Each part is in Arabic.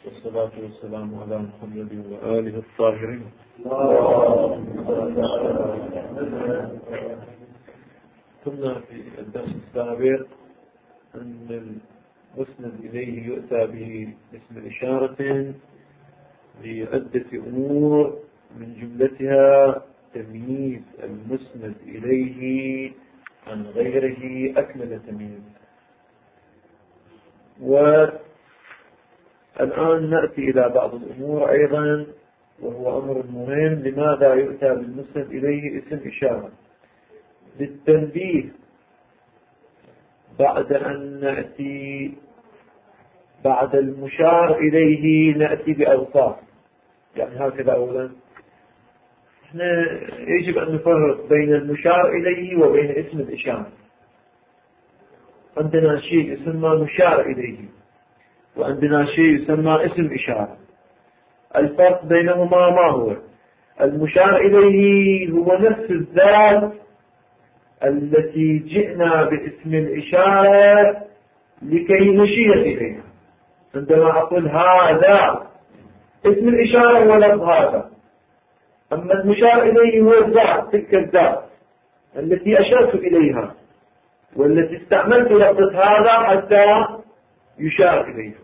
والصلاة والسلام على محمد وآله الطاهرين. كنا في الدرس السابق أن المسند إليه يؤتى به اسم إشارة لعدة أمور، من جملتها تمييز المسند إليه عن غيره أكمل تمييز. والآن نأتي إلى بعض الأمور أيضا، وهو أمر مهم. لماذا يؤتى بالمسند إليه اسم إشارة؟ للتنبيه بعد أن نأتي بعد المشار إليه نأتي بأوصاف. يعني هكذا أولا احنا يجب أن نفرق بين المشار إليه وبين اسم الإشارة. عندنا شيء يسمى مشار إليه وعندنا شيء يسمى اسم إشارة. الفرق بينهما ما هو؟ المشار إليه هو نفس الذات التي جئنا باسم الإشارة لكي نشير إليها. عندما أقول هذا اسم الإشارة هو لفظ هذا، أما المشار إليه هو الذات، تلك الذات التي أشرت إليها والتي استعملت لفظة هذا حتى يشار إليها.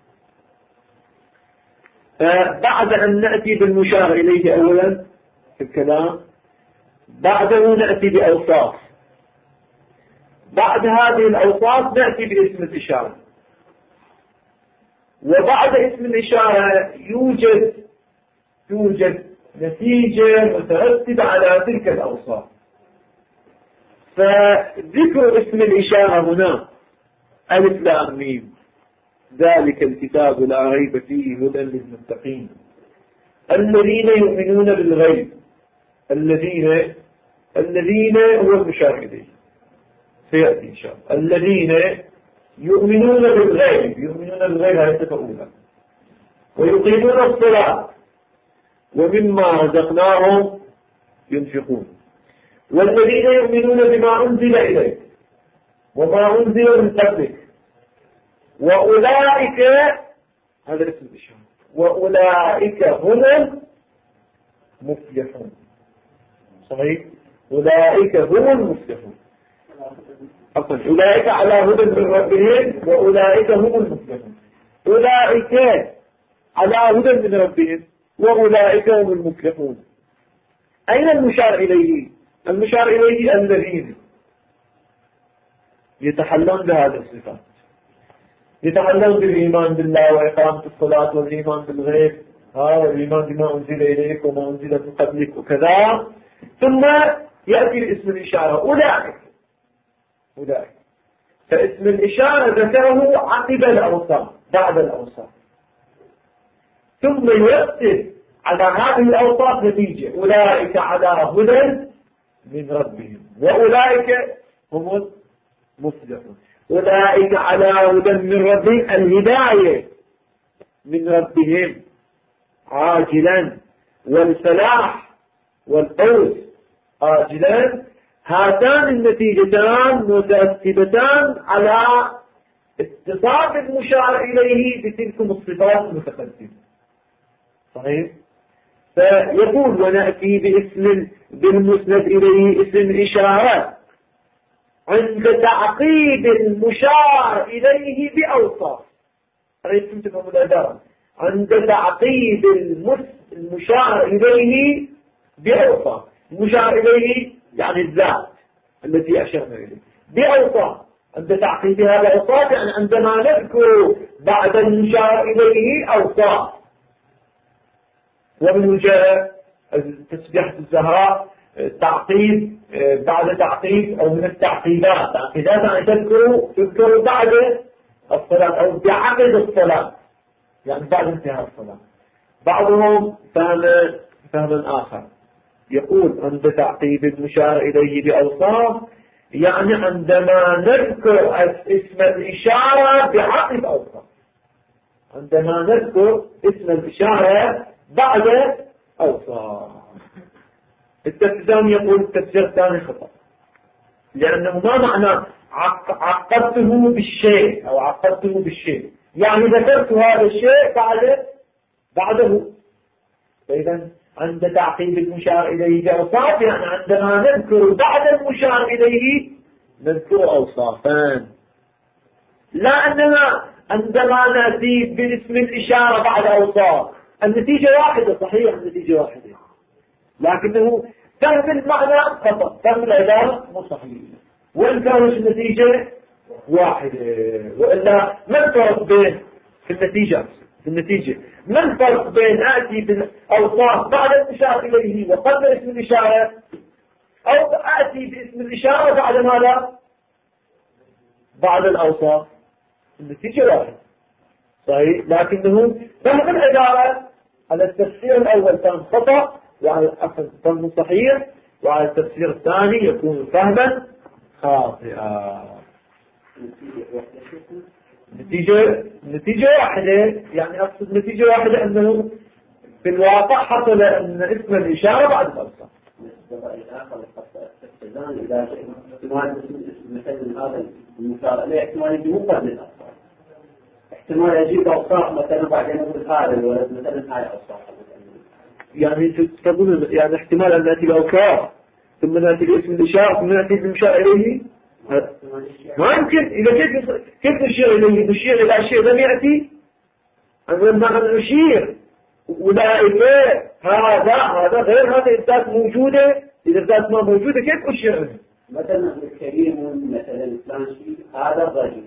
فبعد أن نأتي بالمشار إليه أولا في الكلام، بعده نأتي بأوصاف، بعد هذه الأوصاف نأتي باسم الإشارة، وبعد اسم الإشارة يوجد نتيجة مترتبة على تلك الأوصاف. فذكر اسم الإشارة هنا ألف لام ميم، ذلك الكتاب لا ريب فيه هدى للمتقين الذين يؤمنون بالغيب. الذين هو المشار إليه سيأتي إن شاء الله. الذين يؤمنون بالغيب، يؤمنون بالغيب هذه أولى، ويقيمون الصلاة ومما رزقناهم ينفقون، والذين يؤمنون بما أنزل إليك وما أنزل من قبلك وأولئك، هذا اسم الإشارة، وأولئك هم المفلحون. صحيح؟ أولئك هم المفلحون. أولئك على هدى من ربهم وأولئك هم المفلحون. أولئك على هدى من ربهم وأولئك هم المفلحون. أين المشار إليه؟ المشار إليه الذين يتحلون بهذه الصفات، يتحلون بالإيمان بالله وإقامة الصلاة والإيمان بالغيب، والإيمان بما أنزل إليك وما أنزل من قبلك وكذا. ثم يأتي باسم الإشارة أولئك. فاسم الإشارة ذكره عقب الأوصاف، بعد الأوصاف، ثم يرتب على هذه الأوصاف نتيجة. أولئك على هدى من ربهم وأولئك هم المفلحون. أولئك على هدى من ربهم، الهداية من ربهم عاجلا، والفلاح والفوز عاجلا. هاتان النتيجتان مترتبتان على اتصاف المشار إليه بتلكم الصفات المتقدمة. صحيح؟ فيقول ونأتي بالمسند إليه اسم إشارة عند تعقيب المشار إليه بأوصاف. رأيتم تفهم الأداء؟ عند تعقيب المشار إليه بأوصاف. المشار إليه يعني الذات التي أشرنا إليه بأوصاف. عند تعقيبها بأوصاف يعني عندما نذكر بعد المشار إليه أوصاف. ومن جاء تسبيحة الزهراء تعقيب بعد تعقيب، أو من التعقيبات. تعقيبات يعني تذكر بعد الصلاة أو بعقد الصلاة، يعني بعد انتهاء الصلاة. بعضهم فهما آخر يقول عند تعقيب المشار إليه بأوصاف يعني عندما نذكر اسم الإشارة بعقد أوصاف، عندما نذكر اسم الإشارة بعد أوصاف. التفسير يقول التفسير الثاني خطأ، لأنه ما معنى عقدته بالشيء أو عقدته بالشيء؟ يعني ذكرت هذا الشيء بعده. فإذا عند تعقيب المشار إليه بأوصاف، يعني عندما نذكر بعد المشار إليه نذكر أوصافان، لا أننا عندما نأتي باسم الإشارة بعد أوصاف. النتيجة واحدة، صحيح النتيجة واحدة، لكنه فهم المعنى خطأ، فهم العبارة مو صحيح، وإن كانت النتيجة واحدة. وإلا ما الفرق بين في النتيجة ما الفرق بين آتي بالأوصاف بعد المشار إليه وقبل اسم الإشارة، أو آتي باسم الإشارة بعد ماذا؟ بعد الأوصاف. النتيجة واحدة صحيح، لكنه فهم العبارة على التفسير الأول كان خطأ وعلى فهم صحيح، وعلى التفسير الثاني يكون فهما خاطئا. نتيجة واحدة، يعني أقصد نتيجة واحدة أنه في الواقع حصل أن اسم الإشارة بعد الأوصاف. إذا مثل هذا المشار إليه احتمال يجي مقابل الأوصاف، احتمال يجيب أوصاف مثلا بعدين نقول هذا الولد مثلا هاي أوصاف، يعني تقول يعني احتمال أن نأتي بأوصاف ثم نأتي باسم الإشارة ثم نأتي بالمشار إليه، ما يمكن. إذا كيف نشير إليه؟ نشير إلى شيء لم يأتي، لما نشير أولئك هذا غير هذا الذات موجودة. إذا الذات ما موجودة كيف أشير إليه؟ مثلا الكريم مثلا فلان شيء هذا الرجل،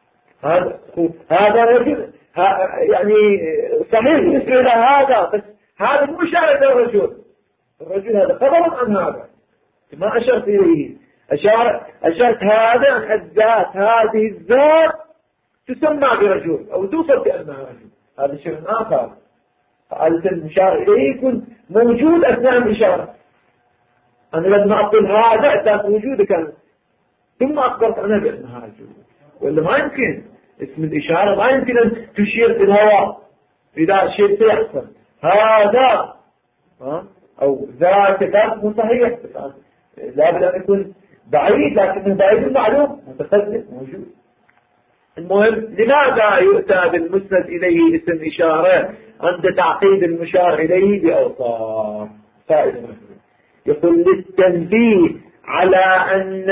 هذا رجل، يعني صحيح بالنسبة إلى هذا، بس هذا مو إشارة إلى الرجل هذا خبر عن هذا، ما أشرت إليه. أشرت هذا عن الذات، هذه الذات تسمى برجل أو توصف بأنها رجل، هذا شيء آخر. فعادة المشار إليه يكون موجود أثناء الإشارة. أنا لما أقول هذا الذات موجودة كان ثم أخبرت عنها بأنها رجل، ولا ما يمكن. اسم الإشارة ما يمكن أن تشير في الهواء إذا شيء سيحصل هذا أو ذات ذات مو صحيح، لابد أن يكون بعيد، لكنه بعيد معلوم متقدم موجود. المهم لماذا يؤتى بالمسند إليه اسم إشارة عند تعقيد المشار إليه بأوصاف؟ فائدة مهمة. يقول للتنبيه على أن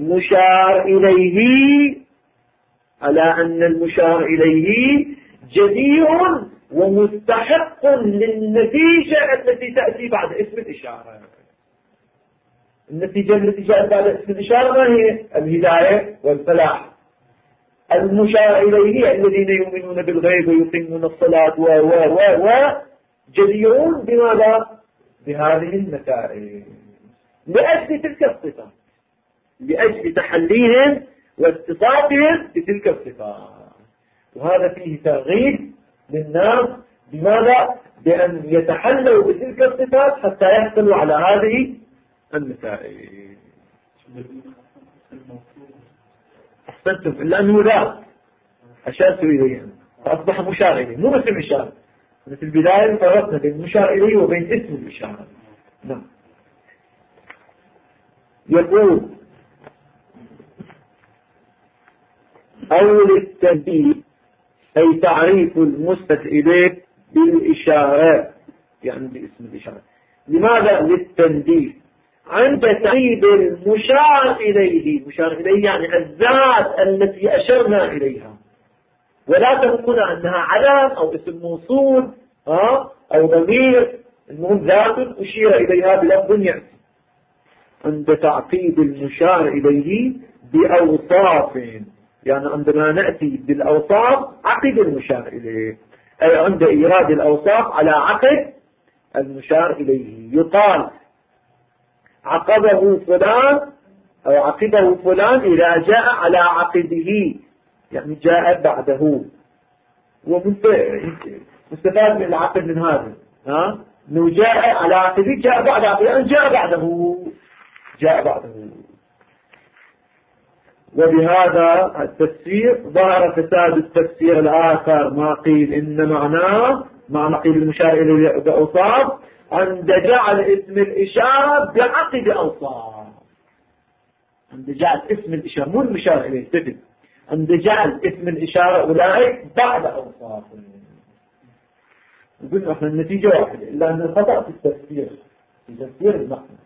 المشار إليه جدير ومستحق للنتيجة التي تأتي بعد اسم الإشارة. النتيجة التي جاءت بعد اسم الإشارة ما هي؟ الهداية والفلاح. المشار إليه الذين يؤمنون بالغيب ويقيمون الصلاة جديرون بماذا؟ بهذه المسائل، لأجل تلك الصفات، لأجل تحليهم واتصافهم بتلك الصفات. وهذا فيه ترغيب للناس بماذا؟ بأن يتحلوا بتلك الصفات حتى يحصلوا على هذه المسائل. أحسنتم، لأنه لا أشرت إليه فأصبح مشار إليه مو بس الإشارة. في البداية فرقنا بين المشار إليه وبين اسم الإشارة. نعم. يقول أول التنبيه أي تعريف المسند إليه بالإشارة، يعني باسم الإشارة. لماذا للتنبيه؟ عند تعريف المشار إليه، مشار إليه يعني الذات التي أشرنا إليها، ولا تقول أنها علم أو اسم موصول أو ضمير، المهم ذات أشير إليها بلفظ يأتي. عند تعقيد المشار إليه بأوصاف، يعني عندما نأتي بالأوصاف عقد المشار إليه، أي عند إيراد الأوصاف على عقد المشار إليه. يقال عقبه فلان أو عقبه فلان إذا جاء على عقده، يعني جاء بعده. ومستفاد من العقد من هذا أنه جاء على عقده، جاء بعد عقده، يعني جاء بعده. وبهذا التفسير ظهر فساد التفسير الآخر، ما قيل إن معناه معنى قيل المشار إليه بأوصاف عند جعل اسم الإشارة بعقد أوصاف. عند جعل اسم الإشارة مو المشار إليه تفهم، عند جعل اسم الإشارة أولئك بعد أوصاف. وقلنا احنا النتيجة واحدة، إلا أن الخطأ في التفسير، في تفسير المعنى.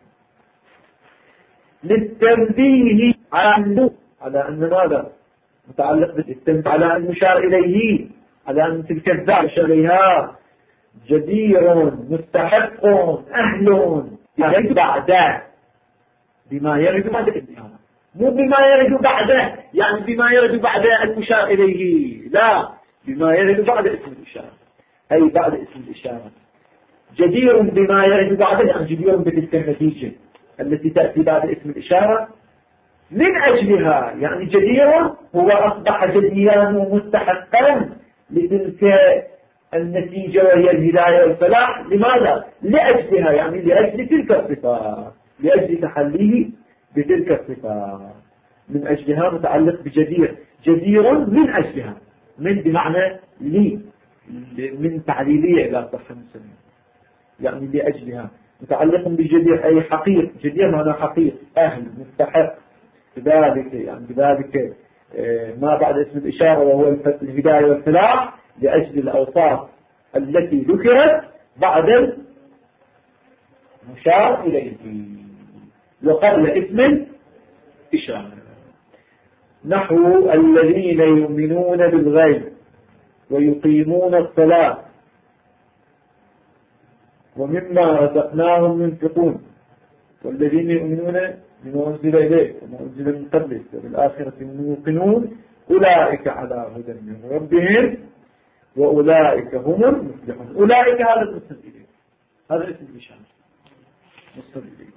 للتنبيه على أن ماذا متعلق بالتنبيه على أن مشار إليه، على أن تلك الذات شريها جدير مستحق أهل يرد بعده بما يرد بعد الإنسان، مو بما يرد بعده يعني بما يرد بعد المشار إليه، لا، بما يرد بعد اسم الإشارة، أي بعد اسم الإشارة. جدير بما يرد بعده يعني جدير بتلك النتيجة التي تأتي بعد اسم الإشارة من أجلها، يعني جدير هو أصبح جديرا ومستحقا لتلك النتيجة وهي الهداية والفلاح. لماذا؟ لأجلها، يعني لأجل تلك الصفات، لأجل تحليه بتلك الصفات، من أجلها متعلق بجدير، جدير من أجلها، من بمعنى لي، من تعليلية إلى صح مسلم، يعني لأجلها متعلق بجدير أي حقيق، جدير معنى حقيق، أهل، مستحق، بذلك يعني بذلك ما بعد اسم الإشارة وهو الهداية والفلاح لأجل الأوصاف التي ذكرت بعد المشار إليه وقبل اسم الإشارة. نحو الذين يؤمنون بالغيب ويقيمون الصلاة ومما رزقناهم ينفقون والذين يؤمنون بما أنزل إليك وما أنزل من قبلك وبالآخرة هم يوقنون أولئك على هدى من ربهم وأولئك هم المفلحون. أولئك هذا المسند إليه، هذا اسم الإشارة مسند إليه.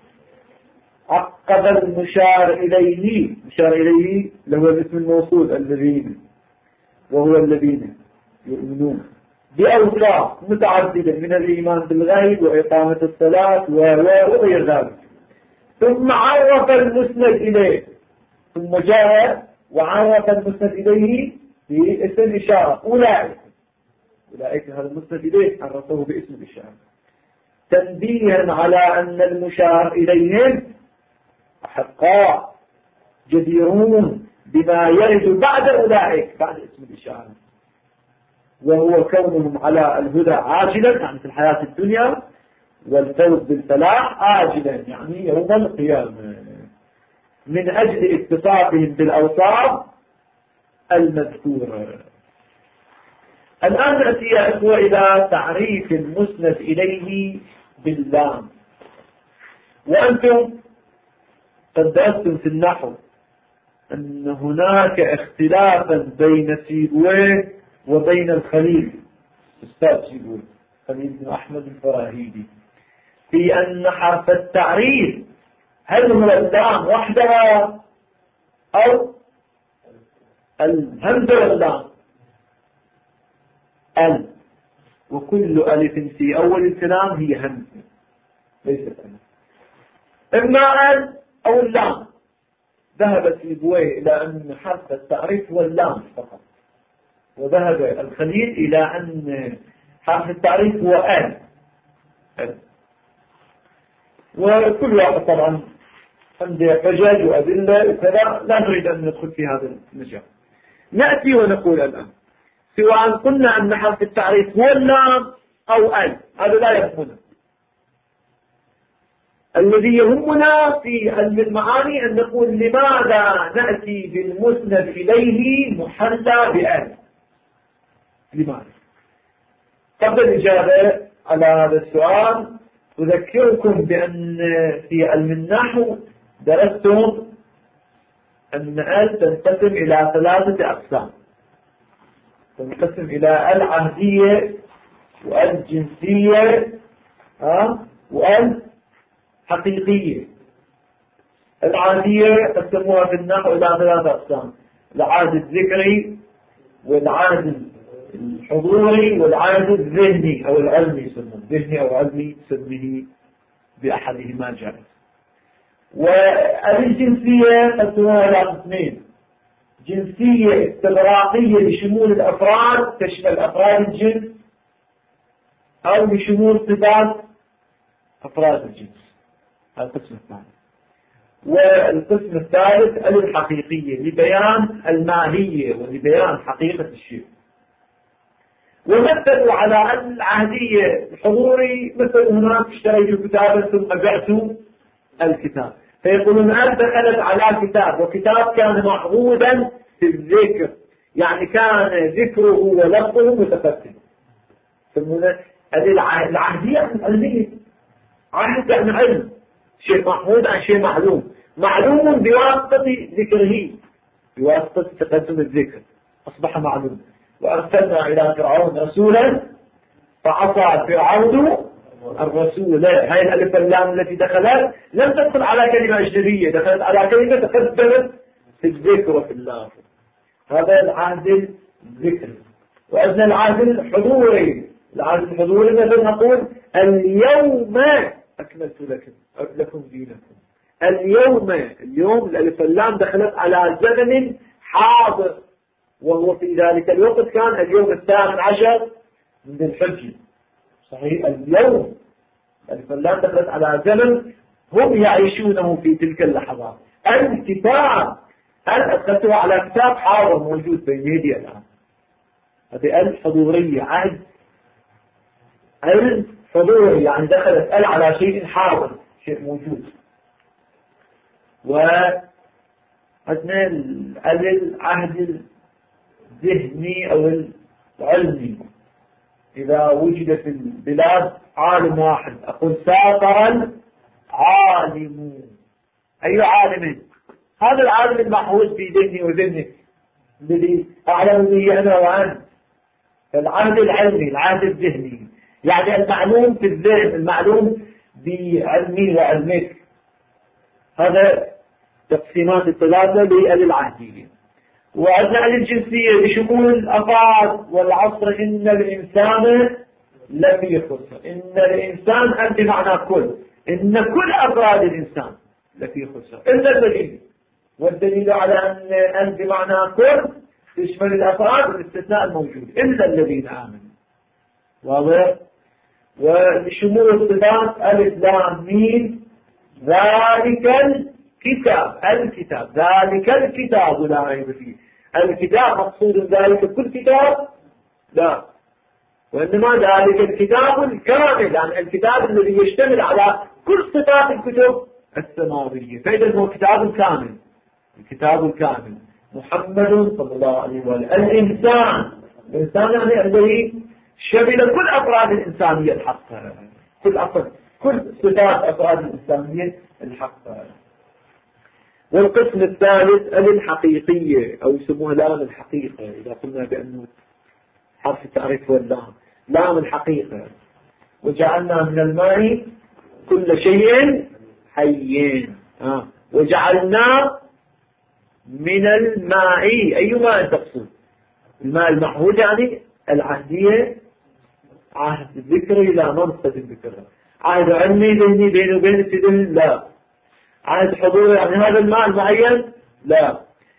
عقب المشار إليه، مشار إليه له الاسم الموصول الذين، وهو الذين يؤمنون بأوصاف متعددة من الإيمان بالغيب وإقامة الصلاة وغير ذلك. ثم عرف المسند إليه، ثم جاء وعرف المسند إليه باسم الإشارة أولئك. أولئك هذا المسند إليه عرفه باسم الإشارة تنبيها على أن المشار إليهم أحقاء جديرون بما يرد بعد أولئك بعد اسم الإشارة، وهو كونهم على الهدى عاجلا يعني في الحياة الدنيا، والفوز بالفلاح آجلا يعني يوم القيامة، من أجل اتصافهم بالأوصاف المذكورة. الآن نأتي يا إخوة إلى تعريف المسند إليه باللام. وأنتم قد درستم في النحو أن هناك اختلافا بين سيبويه وبين الخليل أستاذ سيبويه خليل بن أحمد الفراهيدي في أن حرف التعريف هل هو اللام وحدها أو الهمزة واللام؟ ال، وكل ألف في أول الكلام هي همزة ليست ألف، إما ال أو اللام. ذهب سيبويه إلى أن حرف التعريف هو اللام فقط، وذهب الخليل إلى أن حرف التعريف هو ال. وكل واحد طبعا عنده حجج وأدلة وكذا، لا نريد أن ندخل في هذا المجال. نأتي ونقول الآن سواء قلنا أن حرف التعريف هو اللام أو ال، هذا لا يهمنا. الذي يهمنا في علم المعاني أن نقول لماذا نأتي بالمسند إليه محلى بال؟ لماذا؟ قبل الإجابة على هذا السؤال أذكركم بأن في علم النحو درستم أن ال تنقسم إلى 3 أقسام، تنقسم إلى العهدية والجنسية والحقيقية. العهدية قسموها في النحو إلى 3 أقسام: العهد الذكري والعهد الحضوري والعهد الذهني أو العلمي، يسمونه ذهني أو علمي، سميه بأحدهما جائز. والجنسية قسموها إلى قسمين: جنسية استغراقية لشمول الأفراد تشمل أفراد الجنس، أو لشمول صفات أفراد الجنس، هذا القسم الثاني. والقسم الثالث الحقيقية لبيان الماهية ولبيان حقيقة الشيء. ومثلوا على أن العهدية الحضوري مثل هناك اشتريت كتابا ثم بعت الكتاب، فيقولون أن دخلت على كتاب وكتاب كان معهودا في الذكر، يعني كان ذكره ولفظه متفتن. هذه العهدية علمية، عهد يعني علم، شيء معهود عن شيء معلوم، معلوم بواسطة ذكره، بواسطة تقدم الذكر أصبح معلوم. وأرسلنا إلى فرعون رسولا فعصى فرعون الرسول. هاي الألف واللام التي دخلت لم تدخل على كلمة أجنبية، دخلت على كلمة تقدمت في الذكر وفي اللافظ. هذا العهد الذكري. وأن العهد الحضوري، العهد الحضوري مثل نقول اليوم أكملت لكم دينكم. اليوم الألف واللام دخلت على زمن حاضر، وهو في ذلك الوقت كان اليوم 18 من الحج. صحيح، اليوم الألف واللام دخلت على زمن هم يعيشونه في تلك اللحظات. الكتاب أدخلته على كتاب حاضر موجود بين يدي الآن. هذه الحضورية، عهد الحضوري، يعني دخلت على شيء حاضر، شيء موجود. وعندنا العهد الذهني أو العلمي. إذا وجد في البلاد عالم واحد، أقول سافر العالم. أي عالم؟ هذا العالم المحفوظ في ذهني وذهنك الذي أعلم به أنا وأنت. العهد العلمي، العهد الذهني، يعني المعلوم في الذهن، المعلوم بعلمي وعلمك. هذا تقسيمات الثلاثة للعهدية. وعندنا الجنسية بشمول الأفراد والعصر. إن الإنسان لفي خسر. إن الإنسان أنت معنى كل، إن كل أفراد الإنسان لفي خسر إلا الذين. والدليل على أن أنت معنى كل تشمل الأفراد والاستثناء الموجود إلا الذين آمنوا. واضح؟ وشمول الصفات ألف لام ميم. ذلك الكتاب ذلك الكتاب لا ريب فيه. الكتاب مقصود ذلك كل كتاب؟ لا، وإنما ذلك الكتاب الكامل، يعني الكتاب الذي يشتمل على كل صفات الكتب السماوية. فإذا هو كتاب كامل، الكتاب الكامل محمد صلى الله عليه وآله. الإنسان يعني الذي شمل كل أفراد الإنسانية الحقة، كل صفات أفراد الإنسانية الحقة. والقسم الثالث الحقيقية، أو يسموها لام الحقيقة. إذا قلنا بأنه حرف التعريف واللام، لام الحقيقة. وجعلنا من الماء كل شيء حي. وجعلنا من الماء، أي ماء تقصد؟ الماء المعهود يعني العهدية، عهد ذكري لا منصد ذكرها. عهد علمي ذهني بينه وبين الذهن لا. عهد حضوري يعني هذا الماء المعين لا.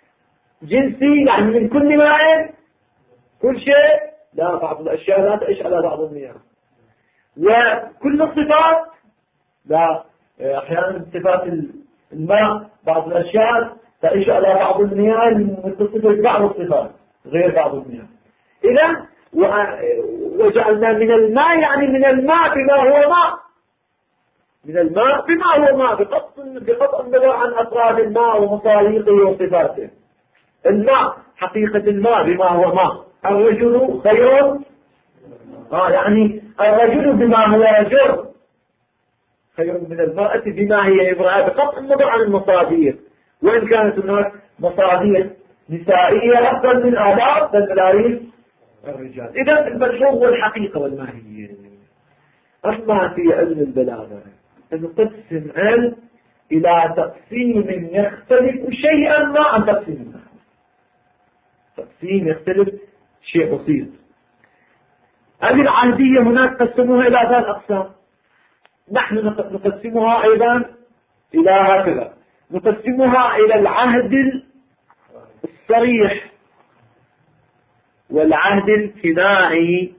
جنسي يعني من كل ماء كل شيء لا. بعض الأشياء لا تعيش على بعض المياه. وكل الصفات لا. أحيانا صفات الماء بعض الأشياء تعيش على بعض المياه متصفة بعض الصفات غير بعض المياه. إذا وجعلنا من الماء يعني من الماء بما هو ماء، من الماء بما هو ماء، بقطع النظر عن أفراد الماء ومصاريقه وصفاته. الماء حقيقة الماء بما هو ماء. الرجل خير، يعني الرجل بما هو رجل خير من المرأة بما هي امرأة، بقطع النظر عن المصادر. وإن كانت هناك مصادر نسائية أفضل من آداب الملاريس الرجال. إذا الملحوظ والحقيقة والماهية. أما في علم البلاغة نقسم علم إلى تقسيم يختلف شيئا ما عن تقسيم النحو. تقسيم يختلف شيء بسيط. هذه العهدية هناك قسموها إلى 3 أقسام. نحن نقسمها أيضا إلى هكذا. نقسمها إلى العهد الصريح والعهد الكنائي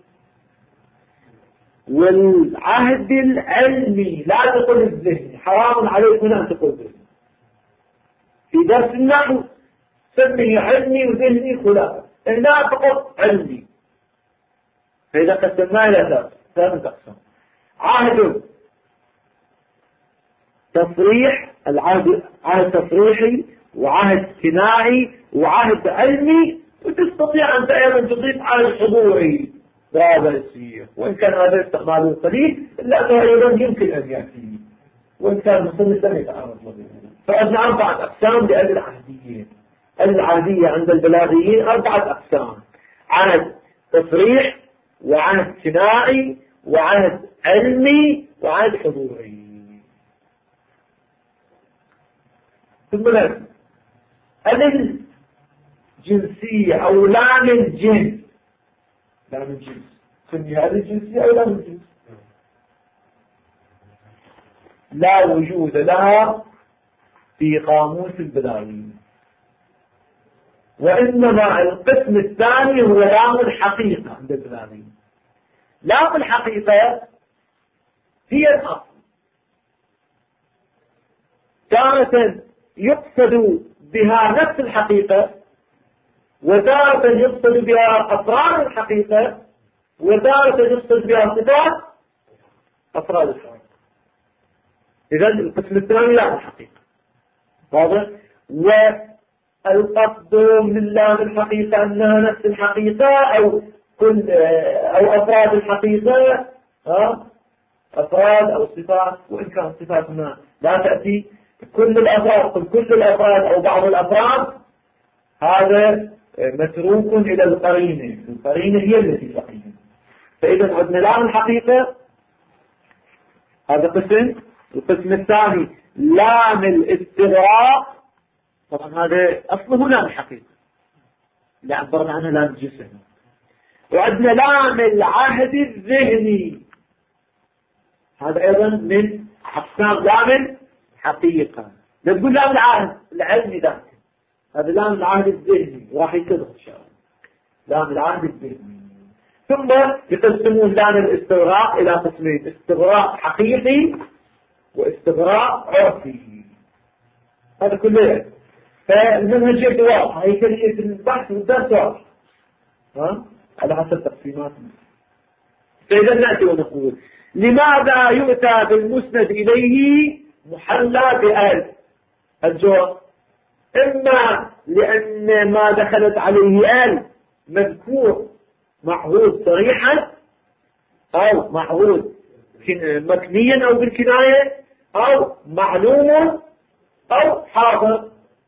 والعهد العلمي. لا تقل الذهني، حرام عليكم أن تقول الذهني. في درس النحو سميه علمي وذهني خلاف، هنا فقط علمي. فإذا قسمناه إلى ثلاثة أقسام: عهد تصريح، عهد تصريحي، وعهد صناعي، وعهد علمي، وتستطيع أنت أيضا تضيف عهد حضوري. وهذا يصير، وإن كان هذا استعماله قليل إلا أنه أيضا يمكن أن يأتي، وإن كان مصنف لم يتعرض له. فعندنا 4 أقسام لأهل العهديين. العهدية عند البلاغيين 4 أقسام: عهد تصريح، وعهد صناعي، وعهد علمي، وعهد حضوري. ثم الجنسية أو لام الجنس، لام الجنس سمي هذه الجنسية أو لام الجنس لا وجود لها في قاموس البلاغيين، وإنما القسم الثاني هو لام الحقيقة عند البلاغيين. لام الحقيقة هي الأصل، تارة يقصد بها نفس الحقيقة، وتارة يقصد بها أفراد الحقيقة، وتارة يقصد بها صفات أفراد الحقيقة. إذن القسم الثاني لام الحقيقة، واضح؟ والقصد من لام الحقيقة أنها نفس الحقيقة أو أفراد الحقيقة، أفراد أو صفات، وإن كانت صفات ما لا تأتي كل الأفراد، كل الأفراد أو بعض الأفراد، هذا متروك إلى القرينة. القرينة هي التي تقيم. فإذا عندنا لام الحقيقة، هذا قسم. القسم الثاني لام الاستغراق، طبعا هذا أصله لام الحقيقة اللي عبرنا عنها لام الجسم. وعندنا لام العهد الذهني، هذا أيضا من أقسام لام الحقيقة. نقول لام العهد العلمي ذاك، هذا لام العهد الذهني راح يكذب إن شاء الله، لام العهد الذهني. ثم يقسمون لام الاستغراق إلى قسمين: استغراق حقيقي واستغراق عرفي. هذا كله. فالمنهجية واضحة، هي كلية البحث والدرس واضح على حسب تقسيمات. فإذا نأتي ونقول: لماذا يؤتى بالمسند إليه محلى بأل؟ الجواب: إما لأن ما دخلت عليه آل مذكور معهود صريحا، أو معهود مكنيا أو بالكناية، أو معلوم أو حاضر.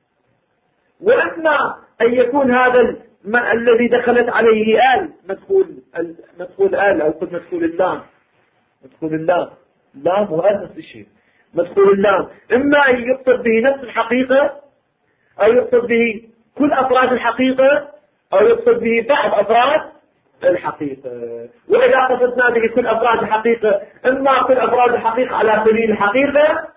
وإما أن يكون هذا الذي دخلت عليه آل مدخول آل، أو كل مدخول اللام، مدخول اللام، اللام وهذا نفس الشيء، مدخول اللام، إما أن يقصد به نفس الحقيقة، أو يقصد به كل أفراد الحقيقة، أو يقصد به بعض أفراد الحقيقة. وإذا قصدنا به كل أفراد الحقيقة، إما كل أفراد الحقيقة على سبيل الحقيقة،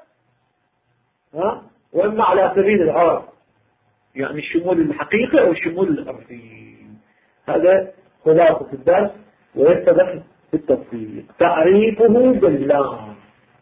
وإما على سبيل العرف، يعني شمول الحقيقة أو شمول العرفي. هذا خلاصة الدرس، ويتبقى في التفصيل. تعريفه باللام،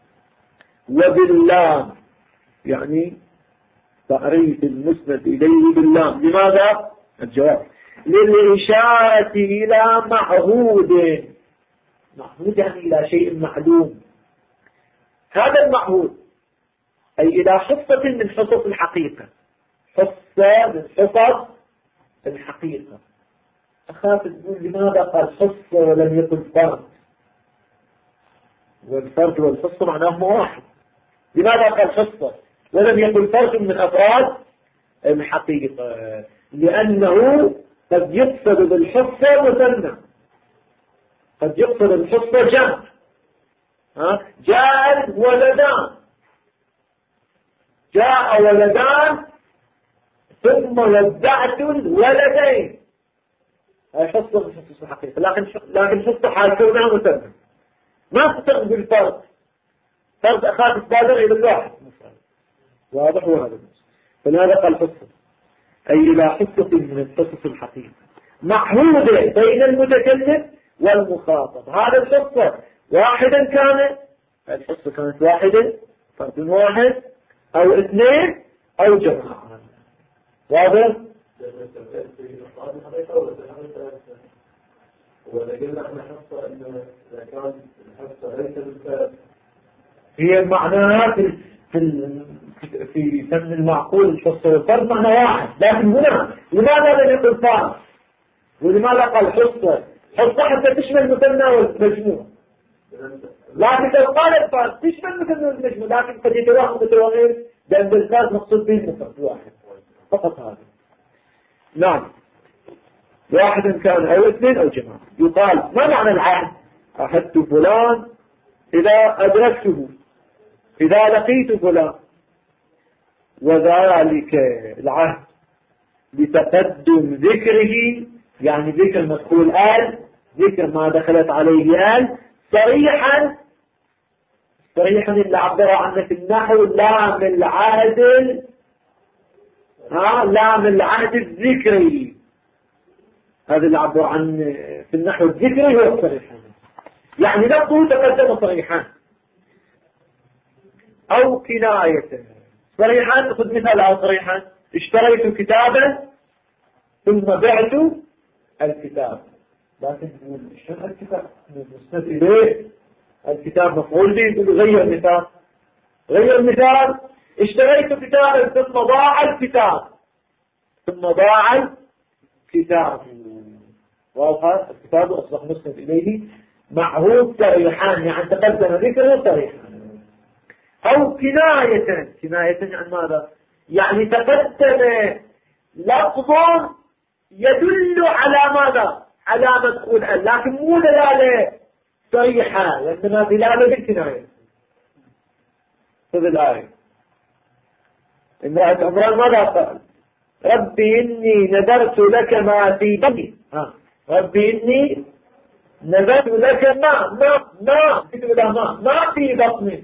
وباللام يعني تعريف المسند إليه باللام. لماذا؟ الجواب: للإشارة إلى معهود. معهود يعني إلى شيء معلوم. هذا المعهود أي إلى حصة من حصص الحقيقة، حصة من حصص الحقيقة. أخاف تقول لماذا قال حصة ولم يقل فرد؟ والفرد والحصة معناهما واحد. لماذا قال حصة ولم يقل فرد من أفراد الحقيقة؟ لأنه قد يقصد بالحصة مثنى، قد يقصد الحصة جمع. جاء ولدان، جاء ولدان ثم ودعت الولدين، هي حصة من حصص الحقيقة. لكن حصة حال كونها مثنى، ما تستخدم بالفرد. فرد أخاف تبادر إلى الواحد، واضح هو هذا. فلهذا قال حصة أي إلى حصة من حصص الحقيقة معهودة بين المتكلم والمخاطب. هذا الحصة واحدا كان، الحصة كانت واحدة، فرد واحد أو اثنين أو جماعة. واضح؟ هي معناها في فن المعقول الحصة والفرد معنى واحد، لكن هنا لماذا لم يقل فرد؟ ولماذا قال حصة؟ حصة حتى تشمل مثنى والمجموع، لكن لو قال الفرد تشمل مثنى والمجموع، لكن قد يتوهم متوغير لأن الفرد مقصود به المفرد واحد فقط. هذا نعم، واحد كان أو اثنين أو جماعة. يقال ما معنى العهد؟ عهدت فلان إذا أدركته، إذا لقيت فلان، وذلك العهد بتقدم ذكره، يعني ذكر مدخول آل، ذكر ما دخلت عليه آل صريحا اللي عبر عنه في النحو لام العهد الذكري، هذا اللي عبر عن في النحو الذكري هو صريحا، يعني لفظه تقدم صريحا. أو كناية صريحا، خذ مثال على صريحا: اشتريت كتابا ثم بعت الكتاب، لكن شنو الكتاب مستند إليه؟ الكتاب مفعول به، يقول غير مثال اشتريت كتابا ثم ضاع الكتاب، واضح؟ الكتاب أصبح مستند إليه معهود صريحا، يعني تقدم ذكره صريحا. أو كناية يعني ماذا؟ يعني تقدم لفظ يدل على ماذا؟ على مدخول أن، لكن مو دلالة صريحة، وإنما دلالة بالكناية. خذ الآية: امرأة عمران ماذا قال؟ ربي إني نذرت لك ما في بطني، ربي إني نذرت لك ما في بطني.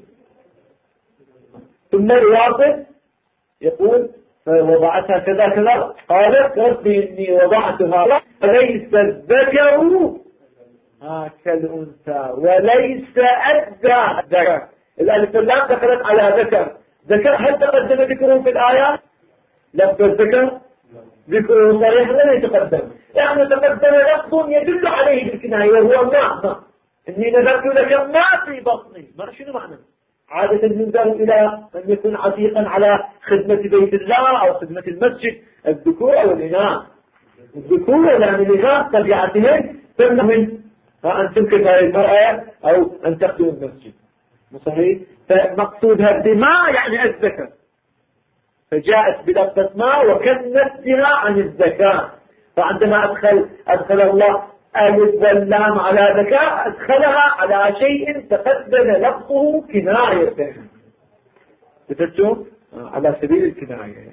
ثم الواقف يقول فوضعتها كذا كذا، قالت ربي إني وضعتها وليس الذكر كالأنثى وليس الذكر. الألف واللام دخلت على ذكر. هل تقدم ذكره في الآيات؟ لفظ الذكر ذكره صريح لم يتقدم، يعني تقدم لفظ يدل عليه بالكناية وهو ما إني نذرت لك ما في بطني. ما شنو معنى؟ عادة ننظر إلى أن يكون عتيقا على خدمة بيت الله أو خدمة المسجد، الذكور أو الإناث. الذكور لأن الإناث طبيعتهم تمنع من أن تمكن هذه المرأة أو أن تخدم المسجد، صحيح؟ فمقصودها بما يعني الذكر، فجاءت بلفظة ما وكنت بها عن الذكاء. فعندما أدخل الله ألف واللام على ذكاء أدخلها على شيء تقدم لفظه كناية، بتجو على سبيل الكناية.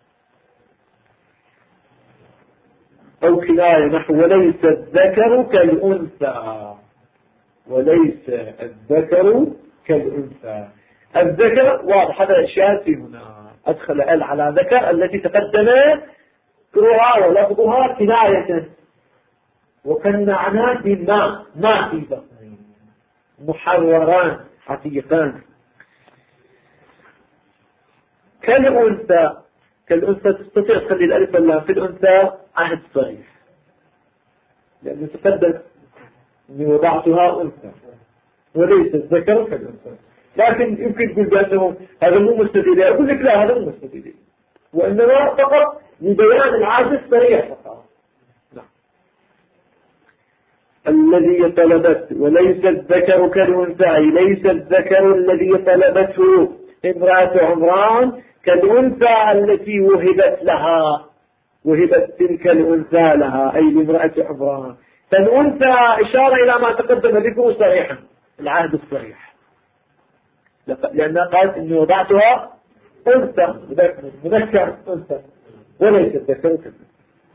أو كناية نحو وليس الذكر كالأنثى، وليس الذكر كالأنثى. الذكر واضح، هذا الشاهد في هنا، أدخل ال على ذكر التي تقدم ذكرها ولفظها كناية، وكان معناه بما ما في بطنه، محرران عتيقان. كالأنثى تستطيع تخلي الألف واللام في الأنثى عهد صريح، لأنه تقدم أني وضعتها أنثى وليس الذكر كالأنثى. لكن يمكن تقول بأنه هذا مو مستدل، أقول لك لا، هذا مو مستدل، وإنما فقط لبيان العهد الصريح فقط. الذي طلبت وليس الذكر كالأنثى، ليس الذكر الذي طلبته امرأة عمران كالأنثى التي وهبت تلك الأنثى لها، أي لامرأة عمران. فالأنثى إشارة إلى ما تقدم ذكره صريحا، العهد الصريح، لأنها قالت إني وضعتها أنثى، مذكر أنثى وليس الذكر كالأنثى.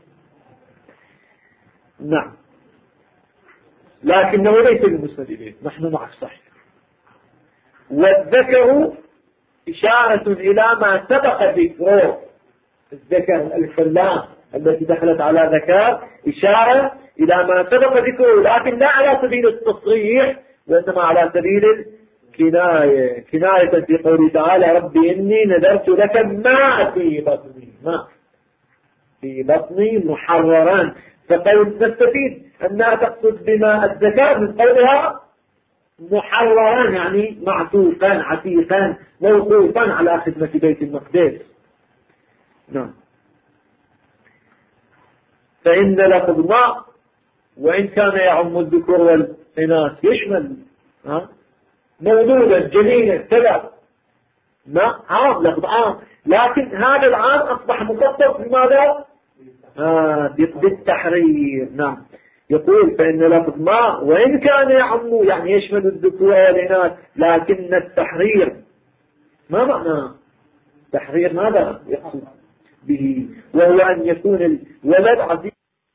نعم، لكنه ليس بالمسند إليه، نحن معك صحيح. والذكر إشارة إلى ما سبق ذكره، الذكر الألف واللام التي دخلت على ذكر إشارة إلى ما سبق ذكره، لكن لا على سبيل التصريح وإنما على سبيل كناية في قوله تعالى ربي إني نذرت لك ما في بطني، ما في بطني محررا. فقول نستفيد أنها تقصد بما الذكر من قولها محررا، يعني معطوفا عتيقا موقوفا على خدمة بيت المقدس. نعم. فإن لفظ ما وإن كان يعم الذكور والإناث يشمل مولودا جنينا كذا، ما عام لفظ عام، لكن هذا العام أصبح مخصص بماذا؟ بالتحرير. نعم. يقول فإن لفظ ما وإن كان يعم يعني يشمل الذكور والإناث، لكن التحرير ما معنى تحرير؟ ماذا يقصد به؟ وهو أن يكون الولد عزيز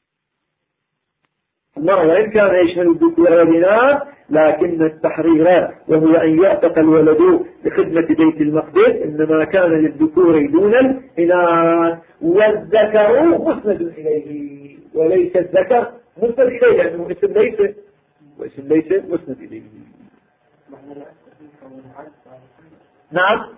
ما وإن كان يشمل الذكور والإناث، لكن التحرير وهو أن يعتق الولد لخدمة بيت المقدس إنما كان للذكور دون الإناث، والذكر مسند إليه وليس الذكر مسند إليه، لأنه اسم ليس واسم ليس مسند إليه. نعم.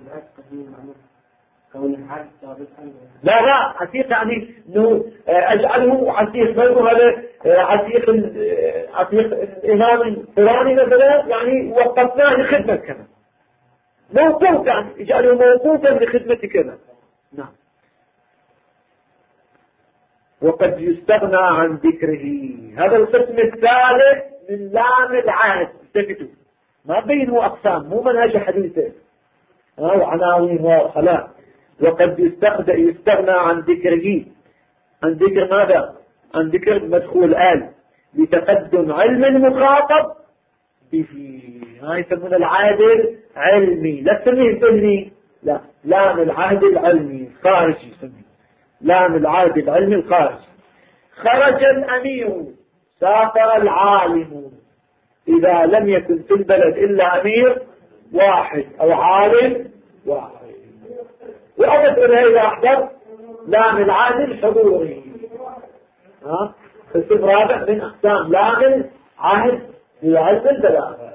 لا عتيق يعني انه اجعله عتيق، برضه هذا عتيق الامام الفلاني مثلا، يعني وقفناه لخدمة كذا، موقوف يعني اجعله موقوفا لخدمة كذا. نعم. وقد يستغنى عن ذكره، هذا القسم الثالث من لام العهد. استفتوا ما بينه اقسام، مو منهج حديثه او عناوين وخلاص. وقد يستغنى عن ذكره، عن ذكر ماذا؟ عن ذكر مدخول آل لتقدم علم المخاطب به. هاي يسمون العهد علمي، لا تسميه علمي، لا، لام العهد العلمي خارجي يسميه، لام العهد العلمي الخارجي. خرج الأمير سافر العالم إذا لم يكن في البلد إلا أمير واحد أو عالم واحد. وأضف إليه إذا أحضر لام العهد الحضوري. قسم رابع من أقسام لام العهد لعلم البلاغة.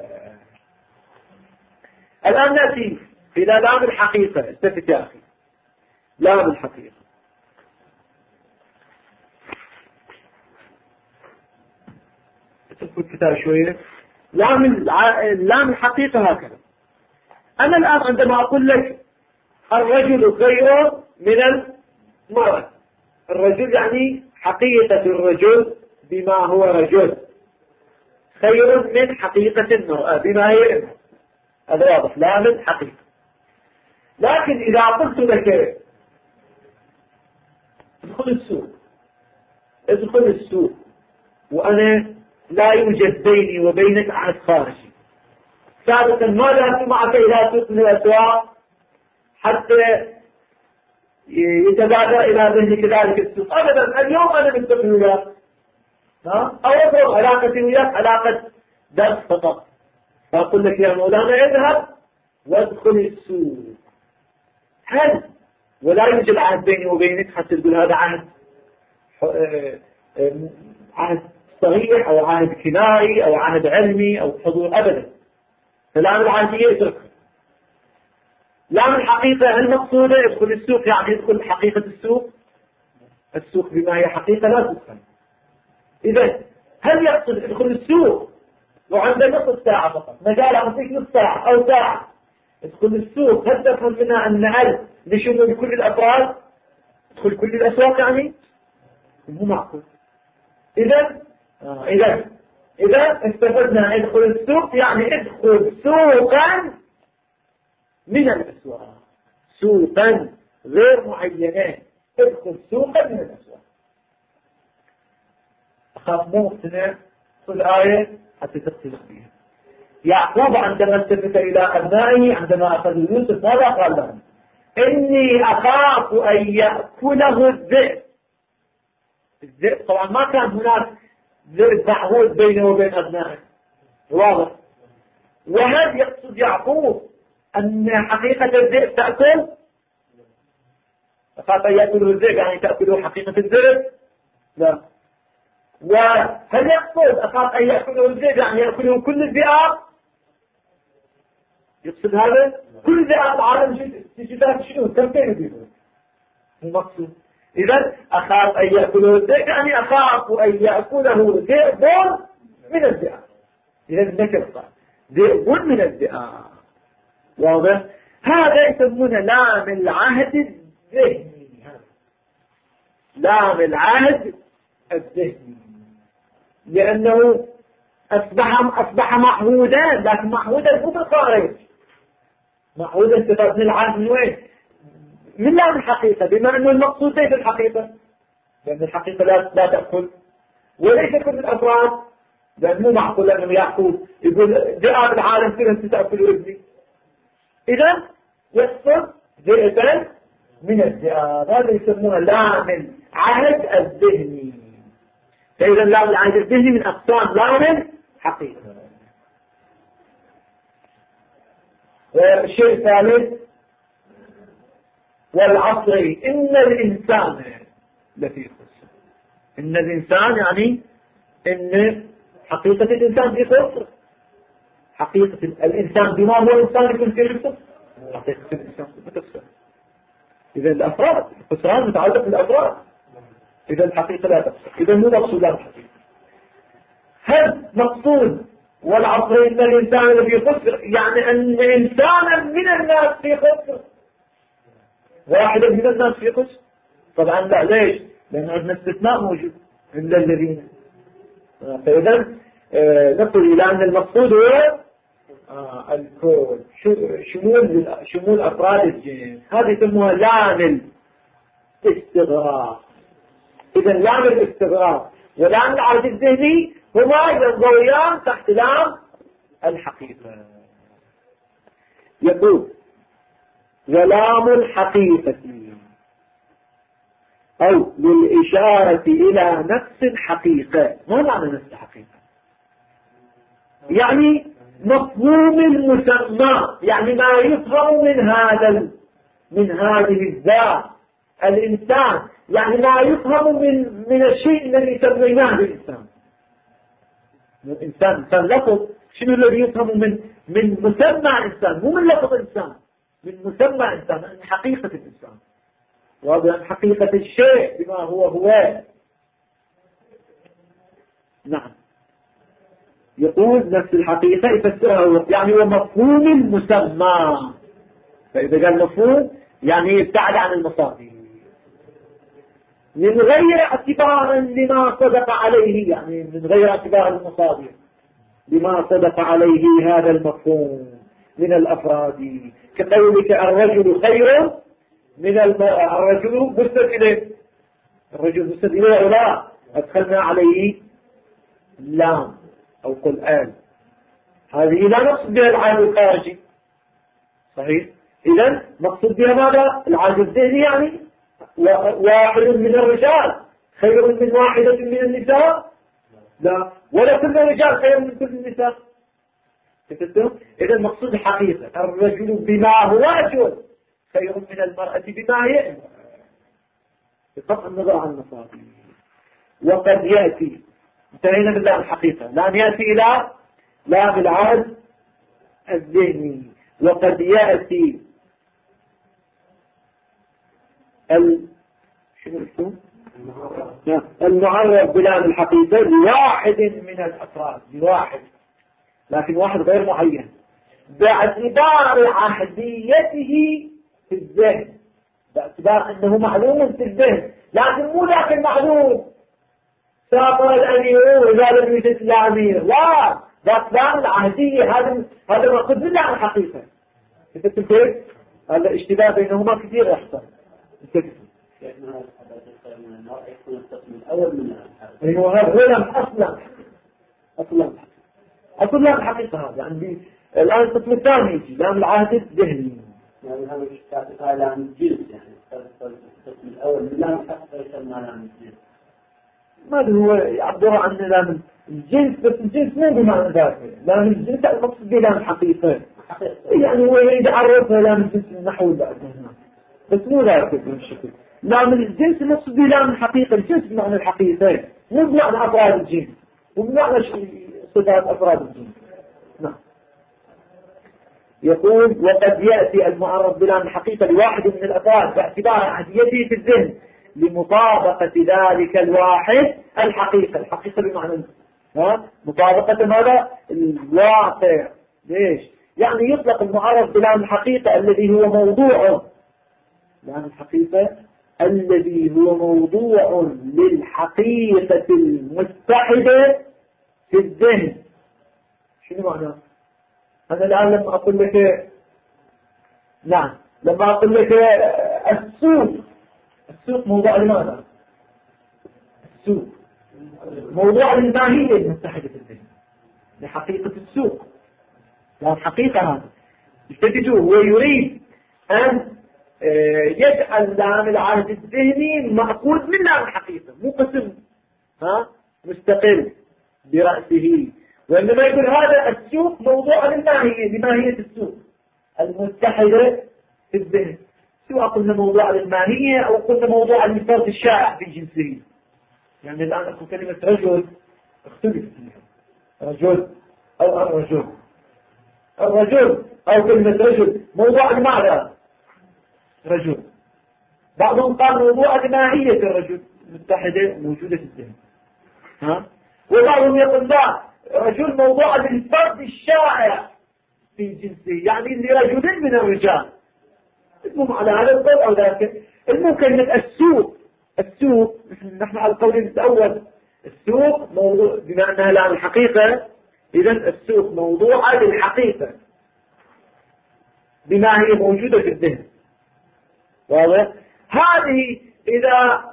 الآن نأتي إلى لام الحقيقة. استفت يا أخي، لام الحقيقة. اتركوا الكتاب شوية. لام الحقيقة هكذا. أنا الآن عندما أقول لك الرجل خير من المرأة، الرجل يعني حقيقة الرجل بما هو رجل خير من حقيقة المرأة بما هي امرأة. هذا واضح، لا من حقيقة. لكن إذا قلت لك ادخل السوق وأنا لا يوجد بيني وبينك عهد خارجي، سابقا ما ذهبت معك إلى سوق من الأسواق حتى يتبادر إلى ذهنك ذلك السوق أبدا. اليوم أنا متفق وياك، أو أفرض علاقتي وياك علاقة درس فقط، فأقول لك يا مولانا اذهب وادخل السوق. هل ولا يوجد عهد بيني وبينك حتى تقول هذا عهد صحيح أو عهد كنائي أو عهد علمي أو حضور أبدا. فلام العهدية اترك. لام الحقيقة المقصودة ادخل السوق، يعني ادخل حقيقة السوق. السوق بما هي حقيقة لا تدخل. إذا هل يقصد ادخل السوق وعنده نصف ساعة فقط، مجال أعطيك نصف ساعة أو ساعة، ادخل السوق، هل تفهم منها أن هل لشمول كل الأفراد؟ ادخل كل الأسواق يعني؟ مو معقول. إذا استفدنا ادخل السوق يعني ادخل سوقا من الأسواق، سوقا غير معينة، ادخل سوقا من الأسواق. أخاف مو مقتنع كل آية حتى تختلف بها. يعقوب عندما التفت إلى أبنائه عندما أخذوا يوسف ماذا قال لهم؟ إني أخاف أن يأكله الذئب. الذئب طبعا ما كان هناك ذئب معهود بينه وبين أبنائه، واضح. وهل يقصد يعقوب أن حقيقة الذئب تأكل؟ أخاف أن يأكله الذئب يعني تأكله حقيقة الذئب؟ لا. وهل يقصد أخاف أن يأكله الذئب يعني يأكله كل الذئاب؟ يقصد هذا كل ذات العالم تجدات شنو كمتين بيقول المقصود. إذا أخاف أن يأكله الذئب يعني أخاف أن يأكله ذئب من الذئاب. إذا النكر صار ذئب من الذئاب. واضح؟ هذا يسمونه لام العهد الذهني. لام العهد الذهني لأنه أصبح معهودا، لكن معهودا مو بالخارج. معهودا استفاد من العهد من وين؟ من لام الحقيقة، بما أنه المقصود ليس الحقيقة، لأن الحقيقة لا تأكل، وليس كل الأفراد، لأن مو معقول أنه يعقول يقول ذئاب العالم كلهم تأكل ابني. إذا يقصد ذئبا من الذئاب. هذا يسمونه لام العهد الذهني. فإذا لام العهد الذهني من أقسام لام الحقيقة. الشيء الثالث والعصر إن الإنسان لفي خسر. إن الإنسان يعني إن حقيقة الإنسان في خسر. حقيقة الإنسان بما هو إنسان يكون في خسر. حقيقة الإنسان بتخسر. إذا الأفراد الخسران متعلق بالأفراد. إذا الحقيقة لا تخسر. إذا مو مقصود لا الحقيقة. هل مقصود والعصر إن الإنسان لفي خسر يعني أن إنسانا من الناس في خسر. واحدا من الناس في خسر. طبعا لا. ليش؟ لأن عندنا استثناء موجود إلا الذين. فإذا نقول إلى أن المقصود هو الكل شمول أفراد الجنس. هذه يسموها لام الاستغراق. إذا لام الاستغراق ولام العهد الذهني هما ينضويان تحت لام الحقيقة. يقول ولام الحقيقة أو للإشارة إلى نفس الحقيقة. ما معنى نفس الحقيقة؟ يعني مفهوم المسمى، يعني ما يفهم من هذه الذات الإنسان، يعني ما يفهم من الشيء الذي سميناه بالإنسان. الإنسان لفظ، شنو الذي يفهم من مسمى إنسان، مو من لفظ إنسان، من مسمى إنسان، من حقيقة الإنسان. واضح؟ حقيقة الشيء بما هو. نعم. يقول نفس الحقيقة يفسرها يعني هو مفهوم المسمى. فإذا قال مفهوم يعني يبتعد عن المصادر من غير اعتبار لما صدق عليه، يعني من غير اعتبار المصادر بما صدق عليه هذا المفهوم من الأفراد. كقولك الرجل خير من المرأة. الرجل مسند إليه، الرجل مسند إليه أو لا؟ أدخلنا عليه لام أو قل آل. هذه لا نقصد بها العالم الخارجي. صحيح؟ إذن مقصود بها ماذا؟ العالم الذهني، يعني واحد من الرجال خير من واحدة من النساء؟ لا. ولا كل الرجال خير من كل النساء. إذن مقصود الحقيقة الرجل بما هو رجل خير من المرأة بما هي، بقطع النظر عن المصادر. وقد يأتي، انتهينا من لام الحقيقة، لام يأتي إلى لام العهد الذهني. وقد يأتي المعرف بلام الحقيقة لواحد من الأفراد، لواحد، لكن واحد غير معين، باعتبار عهديته في الذهن، باعتبار أنه معلوم في الذهن، لكن مو ذاك المعلوم سافر الأمير وإذا لم يوجد الأمير، لا، ذاك لام العهدية. هذا مأخذ من لام الحقيقة. كيف؟ هذا اشتباه بينهما كثير يحصل. هو هذا أصلا لام الحقيقة. هذا يعني الآن القسم الثاني يجي لام العهد الذهني. يعني هذا الشيء لام الجنس، يعني القسم الأول من لام الحقيقة يسمى لام الجنس. ما هو يعبر عن لام الجنس، بس الجنس مو بمعنى ذاك. لام الجنس المقصود به لام الحقيقة، يعني هو يريد يعرفها لام الجنس النحو بعد هنا، بس مو ذاك بالشكل. لام الجنس المقصود به لام الحقيقة، الجنس بمعنى الحقيقة، مو بمعنى أفراد الجنس، مو بمعنى صفات أفراد الجنس. نعم. يقول وقد يأتي المعرف بلام الحقيقة لواحد من الأفراد باعتبار أحديته في الذهن لمطابقة ذلك الواحد الحقيقة بمعنى مطابقة ماذا؟ الواقع. ليش؟ يعني يطلق المعرف بلام الحقيقة الذي هو موضوع لام الحقيقة الذي هو موضوع للحقيقة المتحدة في الذهن. شنو معنى؟ أنا الآن لما أقول لك نعم لما أقول لك السوق موضوع لماذا؟ السوق موضوع للماهية المتحدة في الذهن لحقيقة السوق. لا الحقيقة هذا تجدوا هو يريد أن يجعل لام العهد الذهني مأخوذ من لام الحقيقة مو قسم مستقل برأسه، وإنما يقول هذا السوق موضوع لماهية السوق المتحدة في الذهن، سواء قلنا موضوع للماهية أو قلنا موضوع للفرد الشائع في جنسه. يعني الآن أقول كلمة رجل اختلف فيها، رجل أو الرجل أو كلمة رجل موضوع لماذا؟ رجل. بعضهم قال موضوع لماهية الرجل متحدة موجودة في الذهن، وبعضهم يقول لا رجل موضوع للفرد الشائع في جنسه، يعني لرجل من الرجال. المهم على هذا القول أو ذاك الممكن السوق نحن على القول الأول السوق موضوع بما أنها لام الحقيقة، إذا السوق موضوع للحقيقة بما هي موجودة في الذهن. واضح؟ هذه إذا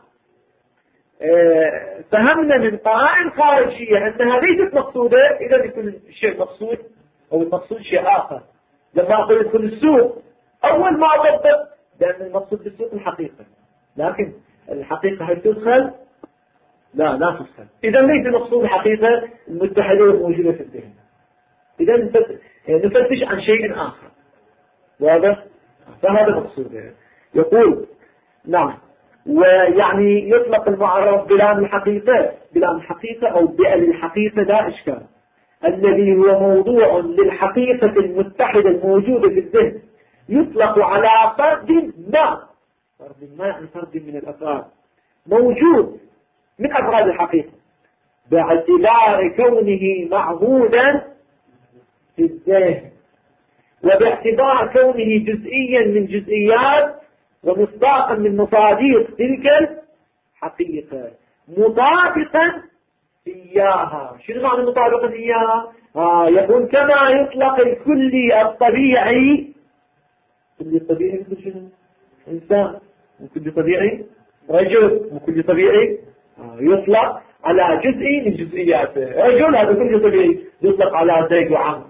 فهمنا من قرائن خارجية أنها ليست مقصودة، إذا يكون الشيء مقصود أو المقصود شيء آخر. لما أقول يكون السوق أول ما أضبط لأن المقصود بالسوق الحقيقة، لكن الحقيقة هل تدخل؟ لا تدخل. إذا ليس مقصود الحقيقة المتحدة الموجودة في الذهن، إذا نفتش عن شيء آخر. واضح؟ فهذا مقصود. يقول نعم ويعني يطلق المعرف بلام الحقيقة أو بأل الحقيقة لا إشكال، الذي هو موضوع للحقيقة المتحدة الموجودة في الذهن يطلق على فرد ما فرد من الأفراد موجود من أفراد الحقيقة باعتبار كونه معهودا في الذهن، وباعتبار كونه جزئيا من جزئيات ومصداقا من مصاديق تلك الحقيقة مطابقا إياها. شنو معنى مطابقا إياها؟ يكون كما يطلق الكلي الطبيعي، كلي طبيعي مثل شنو؟ إنسان، وكلي طبيعي رجل، وكلي طبيعي يطلق على جزء من جزئياته. رجل هذا كلي طبيعي يطلق على زيد وعمر،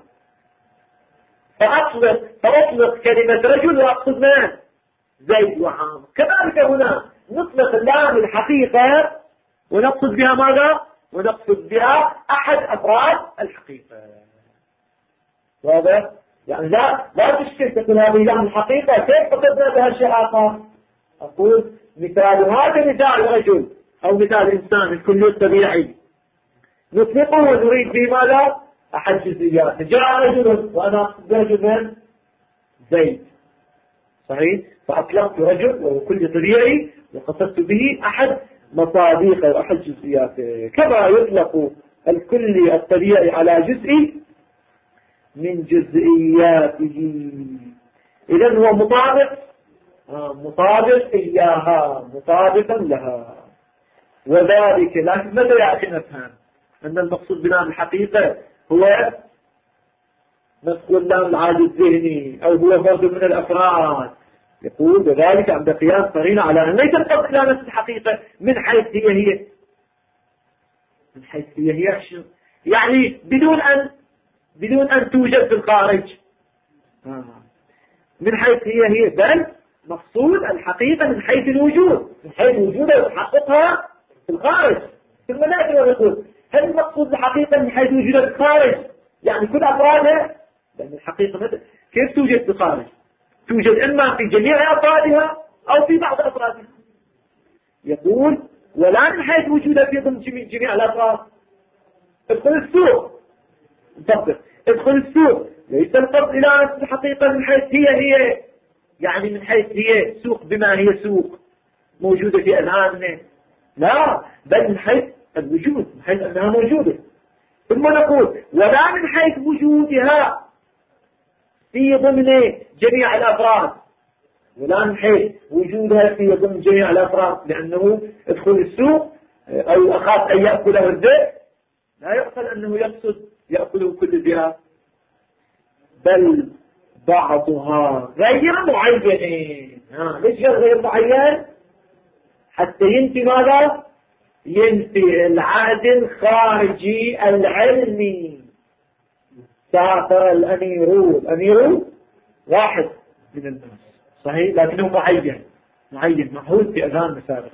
فأطلق كلمة رجل وأقصد من؟ زيد وعمر. كذلك هنا نطلق لام الحقيقة ونقصد بها ماذا؟ ونقصد بها أحد أفراد الحقيقة. واضح؟ يعني لا تشكل تكون هذه لام الحقيقة كيف قصدنا بها شيء آخر؟ أقول مثال هذا مثال رجل أو مثال إنسان الكل الطبيعي نطلقه ونريد به ماذا؟ أحد جزئياته. جاء رجل وأنا أقصد رجل من؟ زيد، صحيح؟ فأطلقت رجل وهو كل طبيعي وقصدت به أحد مصاديقه وأحد جزئياته، كما يطلق الكل الطبيعي على جزء من جزئياته. إذن هو مطابق إياها، مطابقا لها. وذلك لكن متى يأتي نفهم أن المقصود بلام الحقيقة هو مسؤول لام العادي الذهني أو هو فرد من الأفراد؟ يقول وذلك عند قياس قرينة على أن ليس القصد إلى نفس الحقيقة من حيث هي يعني بدون أن توجد في الخارج، من حيث هي بل مقصود الحقيقة من حيث الوجود، من حيث وجودها وتحققها في الخارج. ثم نأتي ونقول هل المقصود الحقيقة من حيث وجودها في الخارج يعني كل أفرادها؟ لأن الحقيقة كيف توجد في الخارج؟ توجد إما في جميع أفرادها أو في بعض أفرادها. يقول ولا من حيث وجودها في ضمن جميع الأفراد. ادخل السوق طبق ادخل السوق ليس القصد إلى نفس الحقيقة من حيث هي يعني من حيث هي سوق بما هي سوق موجودة في أذهاننا، لا، بل من حيث الوجود، من حيث أنها موجودة. ثم نقول ولا من حيث وجودها في ضمن جميع الأفراد، ولا من حيث وجودها في ضمن جميع الأفراد، لأنه ادخل السوق أو أخاف أن يأكله الذئب لا يقصد أنه يقصد يأكله كل الذئاب، بل بعضها غير معين. ليش غير معين؟ حتى ينفي ماذا؟ ينفي العهد الخارجي العلمي. سافر الأمير واحد من الناس صحيح، لكنه معين معهود في أذهان سابقا.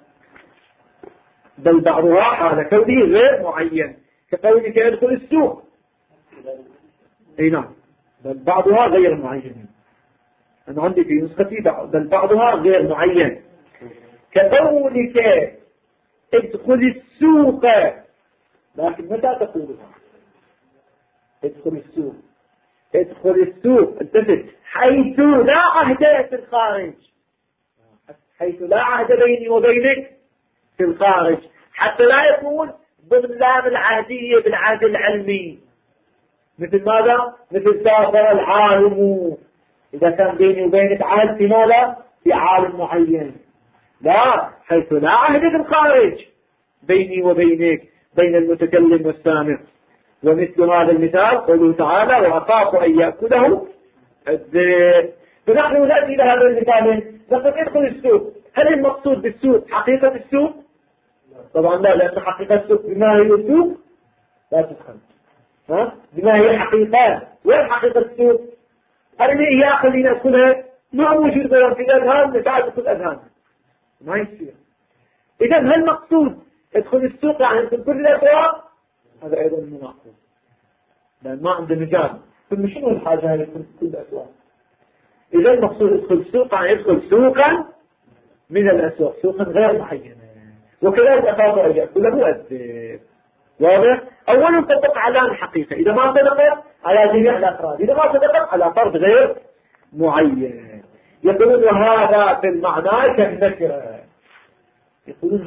بل بعضها على كونه غير معين، كقولك يدخل السوق. اي نعم، بل بعضها غير معين. أنا عندي في نسختي بل بعضها غير معين، كقولك ادخل السوق، لكن متى تقولها؟ ادخل السوق انتبه، حيث لا عهد في الخارج، حيث لا عهد بيني وبينك في الخارج، حتى لا يكون ضمن لام العهدية بالعهد العلمي. مثل ماذا؟ مثل سافر العالم، إذا كان بيني وبينك عهد في ماذا؟ في عالم معين. لا، حيث لا عهد في الخارج بيني وبينك، بين المتكلم والسامع. ومثل هذا المثال قوله تعالى وأخاف أن يأكله الذئب. فنحن نأتي إلى هذا المثال، نقول ادخل السوق. هل المقصود بالسوق حقيقة السوق؟ طبعا لا، لأن حقيقة السوق بما هي السوق لا تدخل. بما هي حقيقة، وين حقيقة السوق؟ هل هي خلينا نأكلها؟ ما موجود غير في الأذهان، نتعب كل أذهان ما يصير. إذا هل المقصود ادخل السوق يعني ادخل كل الأسواق؟ هذا أيضا مناقض، لأن ما عنده مجال. ثم شنو الحاجة هي كل الأسواق؟ إذا المقصود ادخل السوق يعني ادخل سوقا من الأسواق، سوقا غير معين. وكذلك أخاف أن يأكله الذئب. واضح؟ أولا تطبق على الحقيقة، إذا ما تطبق على جميع الأفراد، إذا ما تطبق على فرد غير معين. يقولون وهذا في المعنى كالنكرة. يقولون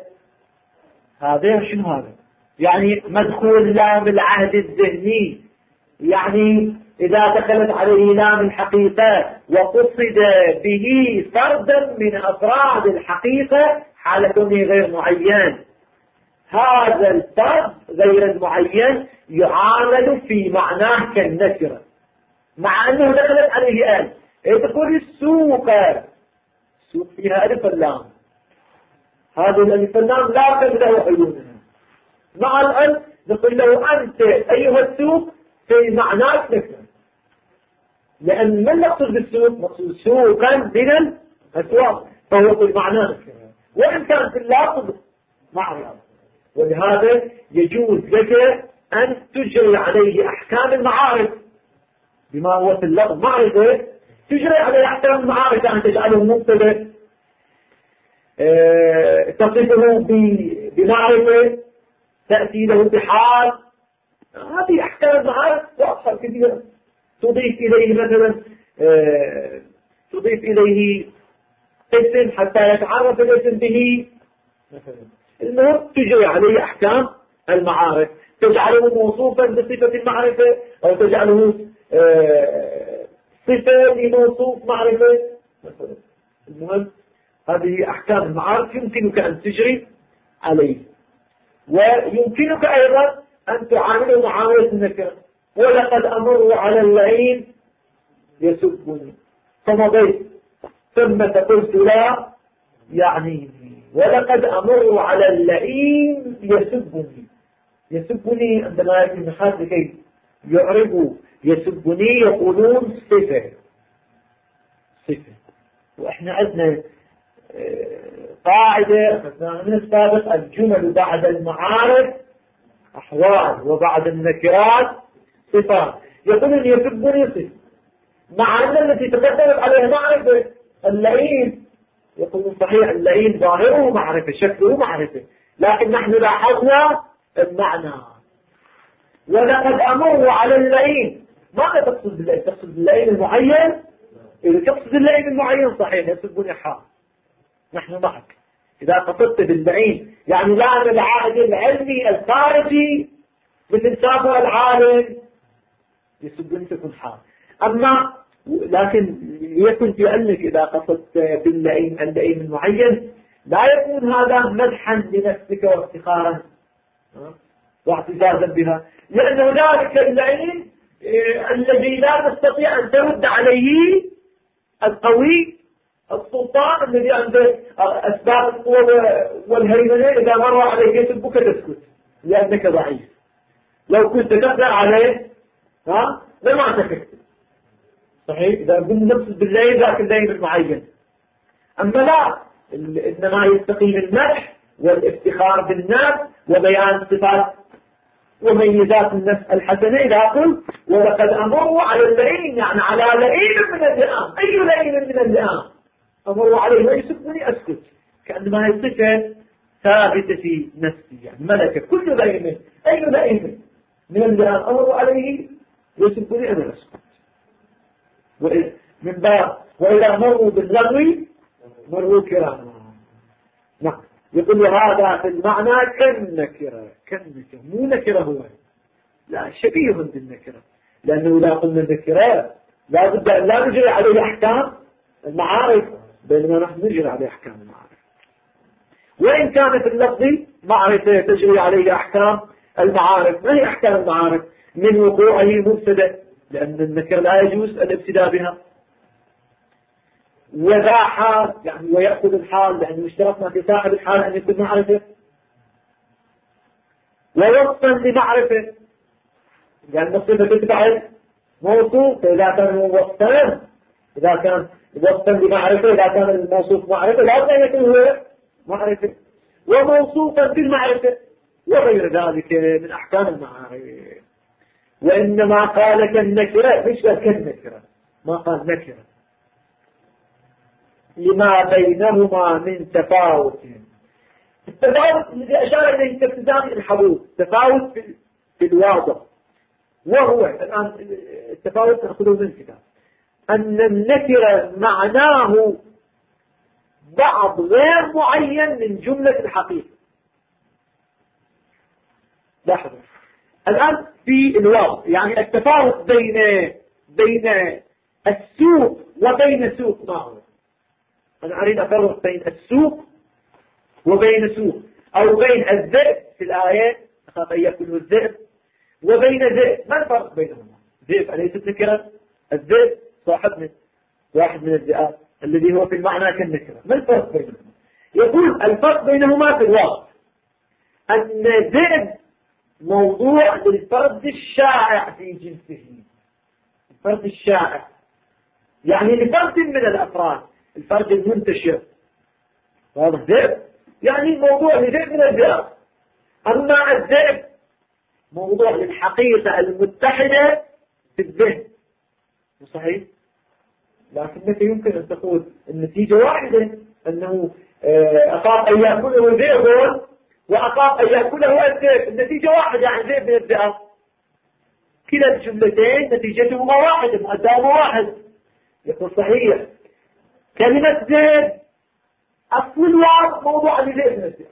هذا شنو هذا؟ يعني مدخول لام العهد الذهني، يعني إذا دخلت عليه لام الحقيقة وقصد به فردا من أفراد الحقيقة حال كونه غير معين، هذا الفرد غير المعين يعامل في معناه كالنكرة، مع أنه دخلت عليه آل. تقول السوق فيها ألف اللام، هذا الألف اللام لا تبدأ عيونها. مع الألف نقول له أنت أيها السوق في معناك نكرة، لأن من نقصد بالسوق؟ نقصد سوقا من الأسواق، فهو في معناه نكرة، وإن كان في اللفظ معرفة. ولهذا يجوز لك أن تجري عليه أحكام المعارف بما هو في اللفظ معرفة، تجري عليه أحكام المعارف، أن تجعله مبتدأ، تصفه بمعرفة، تأتي له بحال. هذه أحكام المعارف واضحة كثيرة. تضيف إليه مثلا تضيف إليه اسم حتى يتعرف الاسم به مثلا. المهم تجري عليه أحكام المعارف، تجعله موصوفا بصفة المعرفة أو تجعله صفة لموصوف معرفة مثلا. المهم هذه أحكام المعارف يمكنك أن تجري عليه، ويمكنك أيضا أن تعامله معاملة النكرة. ولقد أمر على اللعين يسبني فمضيت ثم قلت لا يعني، ولقد أمر على اللعين يسبني عندما يأتي النحاة لكي يعربوا يسبني يقولون صفة. وإحنا عندنا قاعدة من السابق: الجمل بعد المعارف أحوال وبعد النكرات صفات. يقولون يسبني صفة، مع أن التي تقدمت عليها معرفة. اللئيم يقولون صحيح اللئيم ظاهره معرفة، شكله معرفة، لكن نحن لاحظنا المعنى. ولقد أمر على اللئيم. ماذا تقصد باللئيم؟ تقصد باللئيم المعين؟ إذا تقصد اللئيم المعين صحيح يسبني حال، نحن معك. إذا قصدت باللئيم يعني لا العائد العلمي الخارجي مثل سافر العالم يسبني تكون حال. أما لكن يكن في علمك إذا قصدت باللئيم اللئيم المعين لا يكون هذا مدحا لنفسك وافتخارا واعتزازا بها، لأن ذلك اللئيم الذي لا تستطيع أن ترد عليه القوي السلطان الذي عنده أسباب القوة والهيمنة، إذا مر عليك يسبك تسكت لأنك ضعيف. لو كنت تقدر عليه لما تكت صحيح. إذا قلنا نقصد بالليل ذاك الليل المعين. أما لا، إنما يستقيم المدح والافتخار بالناس وبيان صفات وميزات النفس الحسنة. إذا قلت ولقد أمروا على اللئيم يعني على لئيم من اللئام، أي لئيم من اللئام أمروا عليه ويسبني أسكت، كأنما هي صفة ثابتة في نفسي يعني ملكة. كل لئيم أي لئيم من اللئام أمروا عليه ويسبني أنا أسكت. من باب وإذا مروا باللغو مروا كراما. نعم، يقول هذا في المعنى كالنكرة، كالنكرة مو نكرة هو، لا شبيه بالنكرة، لأنه إذا قلنا النكرة لا بد أن لا نجري عليه أحكام المعارف، بينما نحن نجري عليه أحكام المعارف. وإن كانت اللفظ معرفة تجري عليه أحكام المعارف، ما هي أحكام المعارف؟ من وقوعه مبتدأ، لأن النكرة لا يجوز الابتداء بها. وذا حال يعني ويأخذ الحال، لأنه اشترطنا في صاحب الحال أن يكون معرفة. ووصفا لمعرفة، لأن الصفة تتبع موصوف، فإذا كان وصفا إذا كان وصفا لمعرفة إذا كان الموصوف معرفة لا بد أن يكون هو معرفة. وموصوفا بالمعرفة وغير ذلك من أحكام المعارف. وإنما قال كالنكرة مش كالنكرة، ما قال نكرة لما بينهما من تفاوت. التفاوت الذي أشار إليه كابتزام الحبوب تفاوت في الواضح، وهو الآن التفاوت نأخذه من الكتاب أن النكرة معناه بعض غير معين من جملة الحقيقة. لاحظوا الآن في الواضح يعني التفاوت بين السوق وبين سوق. ما هو؟ أنا أريد أفرق بين السوق وبين سوق، أو بين الذئب في الآيات أخاف أن يأكله الذئب وبين ذئب. ما الفرق بينهما؟ ذئب أليست نكرة؟ الذئب واحد من الذئاب الذي هو في المعنى كالنكرة. ما الفرق بينهما؟ يقول الفرق بينهما في الواقع أن ذئب موضوع للفرد الشائع في جنسه، الفرد الشائع يعني لفرد من الأفراد، الفرد المنتشر. واضح؟ ذئب يعني موضوع لذئب من الذئاب. أما الذئب موضوع للحقيقة المتحدة في الذهن. صحيح؟ لكنك يمكن أن تقول النتيجة واحدة، أنه أخاف أن يأكله ذئب وأخاف أن يأكله الذئب، النتيجة واحدة يعني ذئب من الذئاب. كلا الجملتين نتيجتهما واحدة، مؤداهما واحد. يقول صحيح كلمة ذئب أصل الواو موضوع لذئب من الذئاب.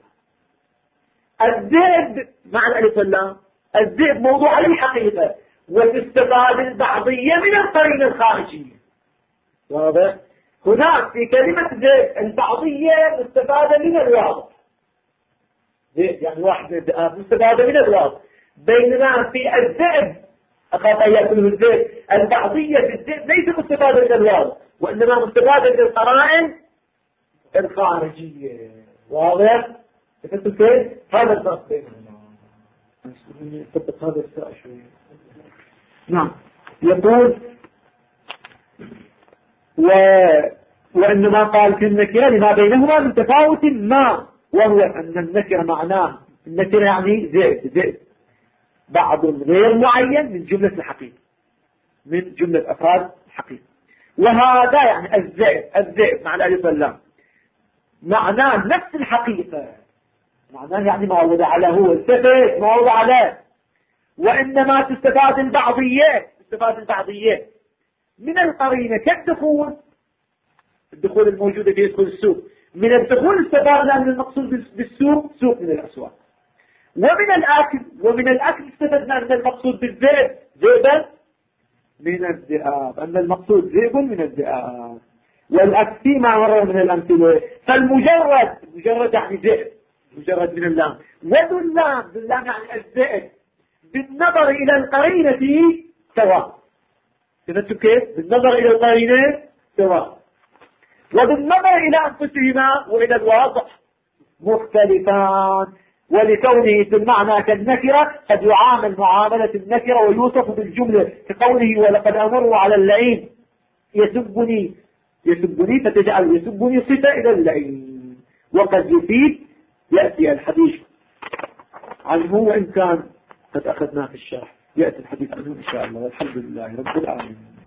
الذئب معنى ألف اللام، الذئب موضوع للحقيقة وتستفاد البعضية من القرينة الخارجية. واضح؟ هناك في كلمة ذئب البعضية مستفادة من الواو، ذئب يعني واحد من الذئاب مستفادة من الواو، بينما في الذئب أخاف أن يأكله الذئب البعضية في الذئب ليست مستفادة من الواو، وإنما مستفادة من القرائن الخارجية. واضح؟ فهمتوا كيف؟ هذا الفرق بينهما. نثبت هذا السؤال شوية. نعم، يقول وإنما قال في النكرة لما بينهما من تفاوت ما، وهو أن النكرة معناه النكرة يعني ذئب بعض غير معين من جملة الحقيقة، من جملة أفراد الحقيقة. وهذا يعني الذئب مع الألف واللام معناه نفس الحقيقة، معناه يعني ما وضع له التفت ما وضع له، وإنما تستفاد البعضية من القرينة الدخول الموجودة في يدخل السوق. من الدخول استفادنا من المقصود بالسوق سوق من الأسواق. ومن الأكل استفدنا من المقصود بالذئب ذئبا من الذئاب، أن المقصود ذئب من الذئاب. والأكل فيما مر من الأمثلة. فالمجرد يعني ذئب، مجرد من اللام. باللام يعني الذئب بالنظر إلى القرينة سواء. فهمتوا كيف؟ بالنظر إلى القرينة سواء، وبالنظر إلى أنفسهما وإلى الواضح مختلفان. ولكونه في المعنى كالنكرة قد يعامل معاملة النكرة ويوصف بالجملة كقوله ولقد أمر على اللعين يسبني فتجعل يسبني صفة إلى اللعين. وقد يفيد يأتي الحديث عنه وإن كان قد أخذناه في الشرح، يأتي الحديث عنه إن شاء الله. والحمد لله رب العالمين.